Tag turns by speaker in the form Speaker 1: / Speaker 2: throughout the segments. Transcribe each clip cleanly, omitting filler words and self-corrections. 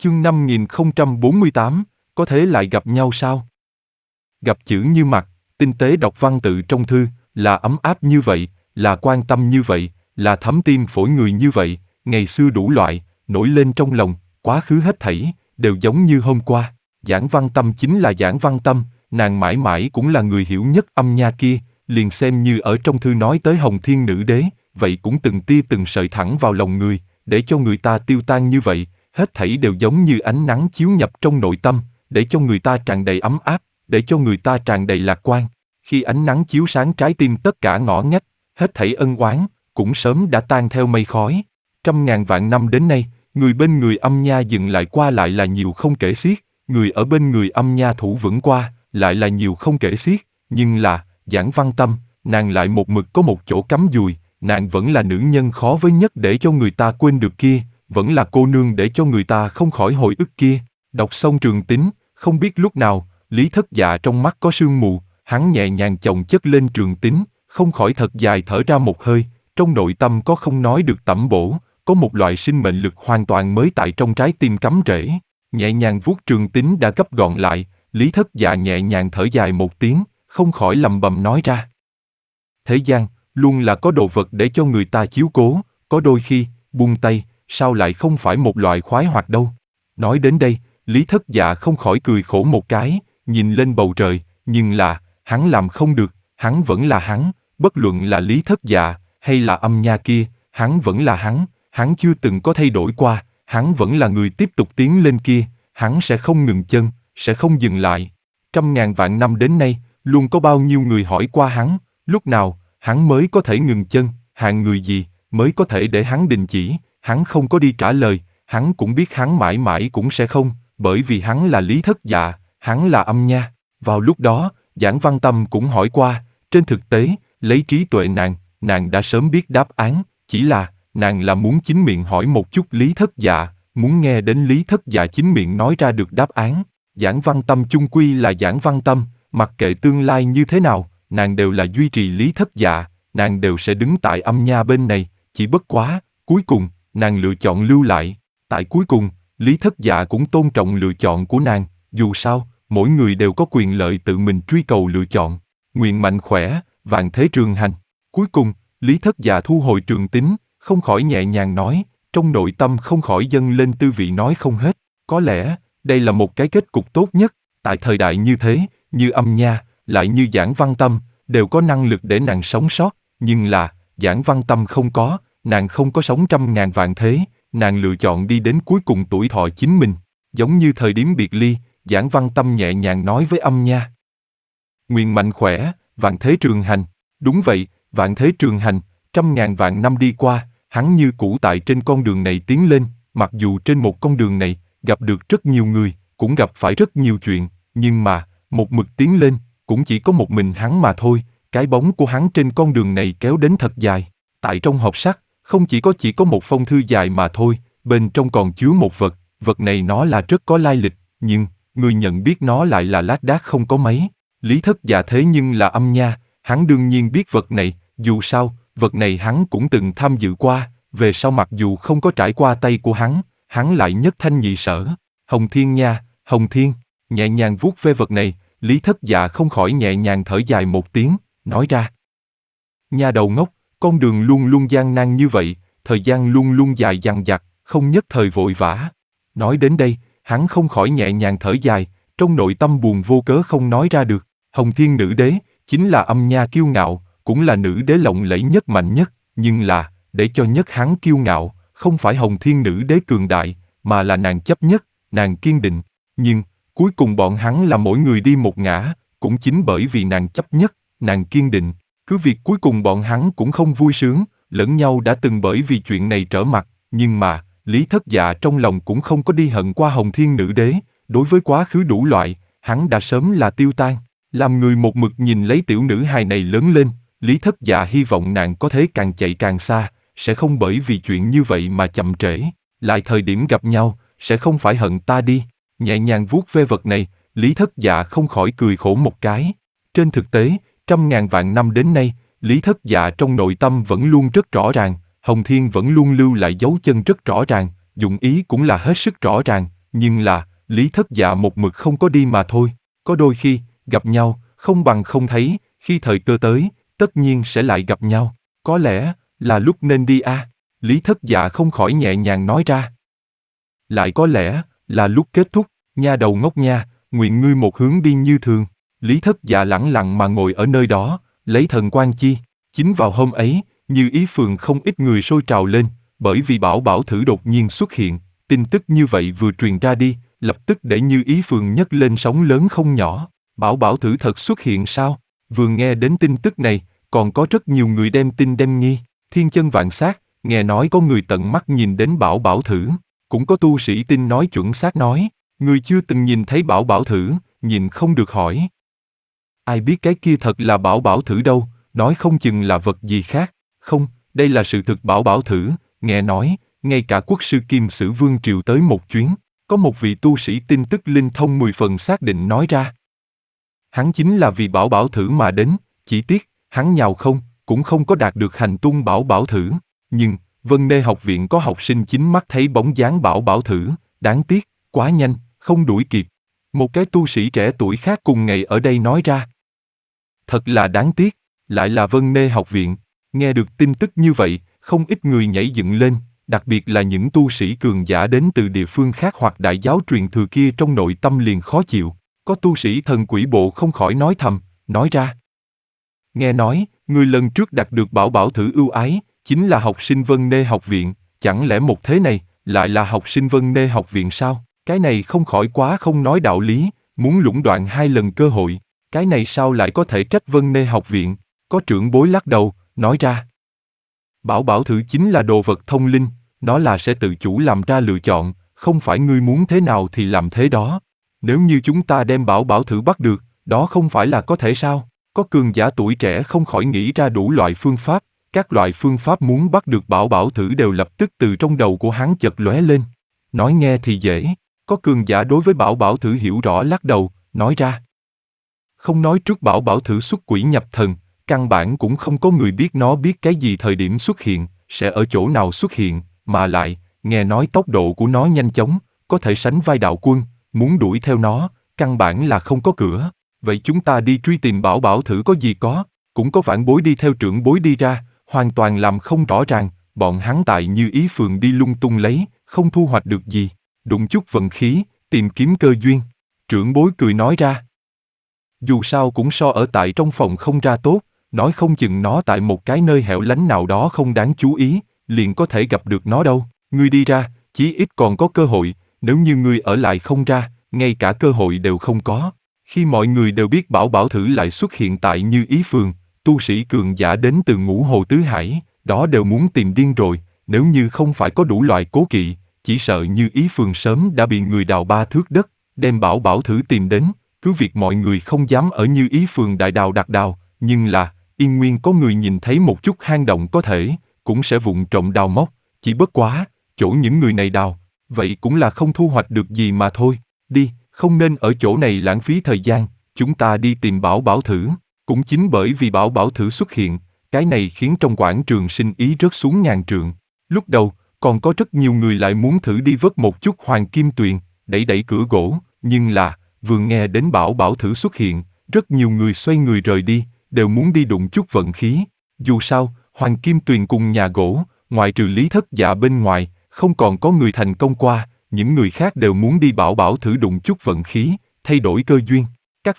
Speaker 1: Chương 5048, có thể lại gặp nhau sao? Gặp chữ như mặt, tinh tế đọc văn tự trong thư, là ấm áp như vậy, là quan tâm như vậy, là thấm tim phổi người như vậy, ngày xưa đủ loại, nổi lên trong lòng, quá khứ hết thảy, đều giống như hôm qua. Giảng Văn Tâm chính là Giảng Văn Tâm, nàng mãi mãi cũng là người hiểu nhất âm nha kia, liền xem như ở trong thư nói tới Hồng Thiên Nữ Đế, vậy cũng từng tia từng sợi thẳng vào lòng người, để cho người ta tiêu tan như vậy, hết thảy đều giống như ánh nắng chiếu nhập trong nội tâm, để cho người ta tràn đầy ấm áp, để cho người ta tràn đầy lạc quan. Khi ánh nắng chiếu sáng trái tim tất cả ngõ ngách, hết thảy ân oán, cũng sớm đã tan theo mây khói. Trăm ngàn vạn năm đến nay, người bên người âm nha dừng lại qua lại là nhiều không kể xiết, người ở bên người âm nha thủ vững qua, lại là nhiều không kể xiết, nhưng là, Giảng Văn Tâm, nàng lại một mực có một chỗ cắm dùi, nàng vẫn là nữ nhân khó với nhất để cho người ta quên được kia, vẫn là cô nương để cho người ta không khỏi hồi ức kia. Đọc xong Trường Tính, không biết lúc nào, Lý Thất Dạ trong mắt có sương mù, hắn nhẹ nhàng chồng chất lên Trường Tính, không khỏi thật dài thở ra một hơi, trong nội tâm có không nói được tẩm bổ, có một loại sinh mệnh lực hoàn toàn mới tại trong trái tim cắm rễ. Nhẹ nhàng vuốt Trường Tính đã gấp gọn lại, Lý Thất Dạ nhẹ nhàng thở dài một tiếng, không khỏi lẩm bẩm nói ra. Thế gian, luôn là có đồ vật để cho người ta chiếu cố, có đôi khi, buông tay, sao lại không phải một loại khoái hoạt đâu. Nói đến đây, Lý Thất Dạ không khỏi cười khổ một cái, nhìn lên bầu trời, nhưng là, hắn làm không được, hắn vẫn là hắn, bất luận là Lý Thất Dạ, hay là âm nha kia, hắn vẫn là hắn chưa từng có thay đổi qua, hắn vẫn là người tiếp tục tiến lên kia, hắn sẽ không ngừng chân, sẽ không dừng lại. Trăm ngàn vạn năm đến nay, luôn có bao nhiêu người hỏi qua hắn, lúc nào, hắn mới có thể ngừng chân, hạng người gì, mới có thể để hắn đình chỉ, hắn không có đi trả lời, hắn cũng biết hắn mãi mãi cũng sẽ không, bởi vì hắn là Lý Thất Dạ, hắn là âm nha. Vào lúc đó, Giảng Văn Tâm cũng hỏi qua, trên thực tế, lấy trí tuệ nàng đã sớm biết đáp án, chỉ là, nàng là muốn chính miệng hỏi một chút Lý Thất Dạ, muốn nghe đến Lý Thất Dạ chính miệng nói ra được đáp án. Giảng Văn Tâm chung quy là Giảng Văn Tâm, mặc kệ tương lai như thế nào, nàng đều là duy trì Lý Thất Dạ, nàng đều sẽ đứng tại âm nha bên này, chỉ bất quá, cuối cùng, nàng lựa chọn lưu lại. Tại cuối cùng, Lý Thất Dạ cũng tôn trọng lựa chọn của nàng, dù sao, mỗi người đều có quyền lợi tự mình truy cầu lựa chọn. Nguyện mạnh khỏe, vạn thế trường hành. Cuối cùng, Lý Thất Dạ thu hồi Trường Tính, không khỏi nhẹ nhàng nói, trong nội tâm không khỏi dâng lên tư vị nói không hết. Có lẽ, đây là một cái kết cục tốt nhất, tại thời đại như thế, như âm nha, lại như Giảng Văn Tâm, đều có năng lực để nàng sống sót, nhưng là, Giảng Văn Tâm không có, nàng không có sống trăm ngàn vạn thế, nàng lựa chọn đi đến cuối cùng tuổi thọ chính mình. Giống như thời điểm biệt ly, Giảng Văn Tâm nhẹ nhàng nói với âm nha. Nguyện mạnh khỏe, vạn thế trường hành. Đúng vậy, vạn thế trường hành, trăm ngàn vạn năm đi qua, hắn như cũ tại trên con đường này tiến lên, mặc dù trên một con đường này, gặp được rất nhiều người, cũng gặp phải rất nhiều chuyện, nhưng mà, một mực tiến lên, cũng chỉ có một mình hắn mà thôi, cái bóng của hắn trên con đường này kéo đến thật dài. Tại trong hộp sắt, không chỉ có một phong thư dài mà thôi, bên trong còn chứa một vật, vật này nó là rất có lai lịch, nhưng, người nhận biết nó lại là lác đác không có mấy. Lý Thất Dạ thế nhưng là âm nha, hắn đương nhiên biết vật này, dù sao, vật này hắn cũng từng tham dự qua, về sau mặc dù không có trải qua tay của hắn lại nhất thanh nhị sở. Hồng Thiên nha, Hồng Thiên, nhẹ nhàng vuốt ve vật này, Lý Thất Dạ không khỏi nhẹ nhàng thở dài một tiếng, nói ra. Nha đầu ngốc, con đường luôn luôn gian nan như vậy, thời gian luôn luôn dài dằng dặc, không nhất thời vội vã. Nói đến đây, hắn không khỏi nhẹ nhàng thở dài, trong nội tâm buồn vô cớ không nói ra được. Hồng Thiên Nữ Đế, chính là âm nha kiêu ngạo, cũng là nữ đế lộng lẫy nhất mạnh nhất, nhưng là, để cho nhất hắn kiêu ngạo, không phải Hồng Thiên Nữ Đế cường đại, mà là nàng chấp nhất, nàng kiên định. Nhưng, cuối cùng bọn hắn là mỗi người đi một ngã, cũng chính bởi vì nàng chấp nhất, nàng kiên định. Cứ việc cuối cùng bọn hắn cũng không vui sướng, lẫn nhau đã từng bởi vì chuyện này trở mặt, nhưng mà, Lý Thất Dạ trong lòng cũng không có đi hận qua Hồng Thiên Nữ Đế, đối với quá khứ đủ loại, hắn đã sớm là tiêu tan. Làm người một mực nhìn lấy tiểu nữ hài này lớn lên, Lý Thất Dạ hy vọng nàng có thể càng chạy càng xa, sẽ không bởi vì chuyện như vậy mà chậm trễ, lại thời điểm gặp nhau, sẽ không phải hận ta đi. Nhẹ nhàng vuốt ve vật này, Lý Thất Dạ không khỏi cười khổ một cái. Trên thực tế, trăm ngàn vạn năm đến nay, Lý Thất Dạ trong nội tâm vẫn luôn rất rõ ràng, Hồng Thiên vẫn luôn lưu lại dấu chân rất rõ ràng, dụng ý cũng là hết sức rõ ràng, nhưng là, Lý Thất Dạ một mực không có đi mà thôi. Có đôi khi, gặp nhau, không bằng không thấy, khi thời cơ tới, tất nhiên sẽ lại gặp nhau. Có lẽ, là lúc nên đi a. Lý Thất Dạ không khỏi nhẹ nhàng nói ra. Lại có lẽ, là lúc kết thúc, nha đầu ngốc nha, nguyện ngươi một hướng đi như thường. Lý Thất Dạ lẳng lặng mà ngồi ở nơi đó, lấy thần quan chi. Chính vào hôm ấy, Như Ý phường không ít người sôi trào lên, bởi vì Bảo Bảo Thử đột nhiên xuất hiện, tin tức như vậy vừa truyền ra đi, lập tức để Như Ý phường nhấc lên sóng lớn không nhỏ. Bảo Bảo Thử thật xuất hiện sao? Vừa nghe đến tin tức này, còn có rất nhiều người đem tin đem nghi. Thiên chân vạn sát, nghe nói có người tận mắt nhìn đến Bảo Bảo Thử, cũng có tu sĩ tin nói chuẩn xác nói, người chưa từng nhìn thấy Bảo Bảo Thử, nhìn không được hỏi. Ai biết cái kia thật là Bảo Bảo Thử đâu, nói không chừng là vật gì khác. Không, đây là sự thực. Bảo Bảo Thử, nghe nói, ngay cả quốc sư Kim Sử Vương triều tới một chuyến, có một vị tu sĩ tin tức linh thông 10 phần xác định nói ra. Hắn chính là vì Bảo Bảo Thử mà đến, chỉ tiếc, hắn nhào không, cũng không có đạt được hành tung Bảo Bảo Thử. Nhưng, Vân Nê học viện có học sinh chính mắt thấy bóng dáng Bảo Bảo Thử, đáng tiếc, quá nhanh, không đuổi kịp. Một cái tu sĩ trẻ tuổi khác cùng ngày ở đây nói ra. Thật là đáng tiếc, lại là Vân Nê học viện. Nghe được tin tức như vậy, không ít người nhảy dựng lên, đặc biệt là những tu sĩ cường giả đến từ địa phương khác hoặc đại giáo truyền thừa kia trong nội tâm liền khó chịu. Có tu sĩ thần quỷ bộ không khỏi nói thầm, nói ra. Nghe nói, người lần trước đạt được Bảo Bảo Thử ưu ái, chính là học sinh Vân Nê học viện, chẳng lẽ một thế này, lại là học sinh Vân Nê học viện sao? Cái này không khỏi quá không nói đạo lý, muốn lũng đoạn 2 lần cơ hội, cái này sao lại có thể trách Vân Nê học viện? Có trưởng bối lắc đầu, nói ra. Bảo Bảo Thử chính là đồ vật thông linh, nó là sẽ tự chủ làm ra lựa chọn, không phải ngươi muốn thế nào thì làm thế đó. Nếu như chúng ta đem Bảo Bảo Thử bắt được, đó không phải là có thể sao? Có cường giả tuổi trẻ không khỏi nghĩ ra đủ loại phương pháp, các loại phương pháp muốn bắt được Bảo Bảo Thử đều lập tức từ trong đầu của hắn chợt lóe lên. Nói nghe thì dễ, có cường giả đối với Bảo Bảo Thử hiểu rõ lắc đầu, nói ra. Không nói trước Bảo Bảo Thử xuất quỷ nhập thần, căn bản cũng không có người biết nó biết cái gì thời điểm xuất hiện, sẽ ở chỗ nào xuất hiện, mà lại, nghe nói tốc độ của nó nhanh chóng, có thể sánh vai đạo quân, muốn đuổi theo nó, căn bản là không có cửa. Vậy chúng ta đi truy tìm Bảo Bảo Thử có gì có, cũng có vãn bối đi theo trưởng bối đi ra, hoàn toàn làm không rõ ràng, bọn hắn tại Như Ý phường đi lung tung lấy, không thu hoạch được gì, đụng chút vận khí, tìm kiếm cơ duyên. Trưởng bối cười nói ra. Dù sao cũng so ở tại trong phòng không ra tốt, nói không chừng nó tại một cái nơi hẻo lánh nào đó không đáng chú ý, liền có thể gặp được nó đâu. Ngươi đi ra, chí ít còn có cơ hội, nếu như ngươi ở lại không ra, ngay cả cơ hội đều không có. Khi mọi người đều biết Bảo Bảo Thử lại xuất hiện tại Như Ý phường, tu sĩ cường giả đến từ Ngũ Hồ Tứ Hải, đó đều muốn tìm điên rồi, nếu như không phải có đủ loại cố kỵ, chỉ sợ Như Ý phường sớm đã bị người đào 3 thước đất, đem Bảo Bảo Thử tìm đến. Cứ việc mọi người không dám ở Như Ý phường đại đào đặt đào, nhưng là, yên nguyên có người nhìn thấy một chút hang động có thể, cũng sẽ vụng trộm đào móc, chỉ bất quá, chỗ những người này đào, vậy cũng là không thu hoạch được gì mà thôi. Đi, không nên ở chỗ này lãng phí thời gian, chúng ta đi tìm Bảo Bảo Thử. Cũng chính bởi vì Bảo Bảo Thử xuất hiện, cái này khiến trong quảng trường sinh ý rớt xuống ngàn trượng. Lúc đầu, còn có rất nhiều người lại muốn thử đi vớt một chút hoàng kim tuyền, đẩy đẩy cửa gỗ, nhưng là, vừa nghe đến Bảo Bảo Thử xuất hiện, rất nhiều người xoay người rời đi, đều muốn đi đụng chút vận khí. Dù sao, hoàng kim tuyền cùng nhà gỗ, ngoại trừ Lý Thất Dạ bên ngoài, không còn có người thành công qua, những người khác đều muốn đi Bảo Bảo Thử đụng chút vận khí, thay đổi cơ duyên. Các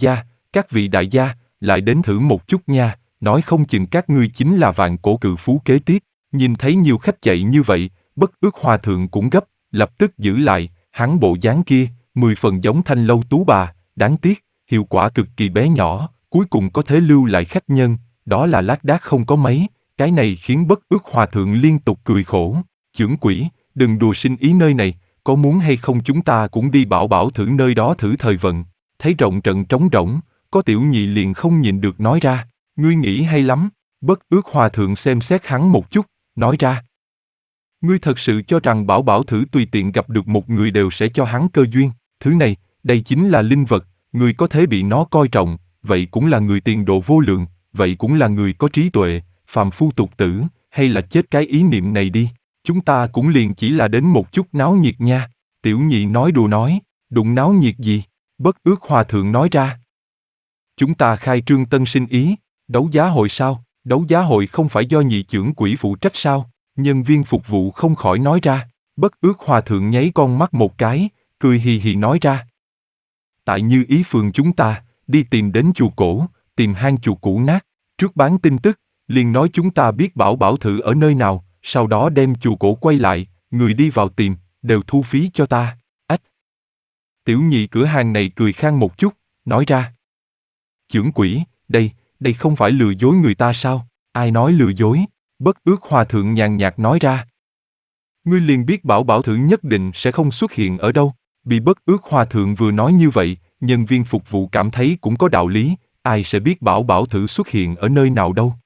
Speaker 1: vị đại gia, lại đến thử một chút nha, nói không chừng các ngươi chính là vạn cổ cự phú kế tiếp. Nhìn thấy nhiều khách chạy như vậy, Bất Ước hòa thượng cũng gấp, lập tức giữ lại, hắn bộ dáng kia, 10 phần giống Thanh Lâu tú bà, đáng tiếc, hiệu quả cực kỳ bé nhỏ, cuối cùng có thể lưu lại khách nhân, đó là lác đác không có mấy, cái này khiến Bất Ước hòa thượng liên tục cười khổ. Chưởng quỷ, đừng đùa sinh ý nơi này, có muốn hay không chúng ta cũng đi Bảo Bảo Thử nơi đó thử thời vận. Thấy rộng trận trống rỗng, có tiểu nhị liền không nhịn được nói ra, ngươi nghĩ hay lắm. Bất Ước hòa thượng xem xét hắn một chút, nói ra. Ngươi thật sự cho rằng Bảo Bảo Thử tùy tiện gặp được một người đều sẽ cho hắn cơ duyên, thứ này, đây chính là linh vật, người có thể bị nó coi trọng, vậy cũng là người tiền đồ vô lượng, vậy cũng là người có trí tuệ, phàm phu tục tử, hay là chết cái ý niệm này đi, chúng ta cũng liền chỉ là đến một chút náo nhiệt nha. Tiểu nhị nói đùa nói, đụng náo nhiệt gì? Bất ước hòa thượng nói ra. Chúng ta khai trương tân sinh ý, đấu giá hội sao? Đấu giá hội không phải do nhị chưởng quỹ phụ trách sao? Nhân viên phục vụ không khỏi nói ra. Bất ước hòa thượng nháy con mắt một cái, cười hì hì nói ra. Tại Như Ý phường chúng ta, đi tìm đến chùa cổ, tìm hang chùa cũ nát, trước bán tin tức, liền nói chúng ta biết Bảo Bảo thử ở nơi nào, sau đó đem chùa cổ quay lại, người đi vào tìm, đều thu phí cho ta. Ách! Tiểu nhị cửa hàng này cười khan một chút, nói ra. Chưởng quỹ, đây không phải lừa dối người ta sao? Ai nói lừa dối? Bất ước hòa thượng nhàn nhạt nói ra. Ngươi liền biết Bảo Bảo thử nhất định sẽ không xuất hiện ở đâu. Bị bất ước hòa thượng vừa nói như vậy, nhân viên phục vụ cảm thấy cũng có đạo lý, ai sẽ biết Bảo Bảo thử xuất hiện ở nơi nào đâu.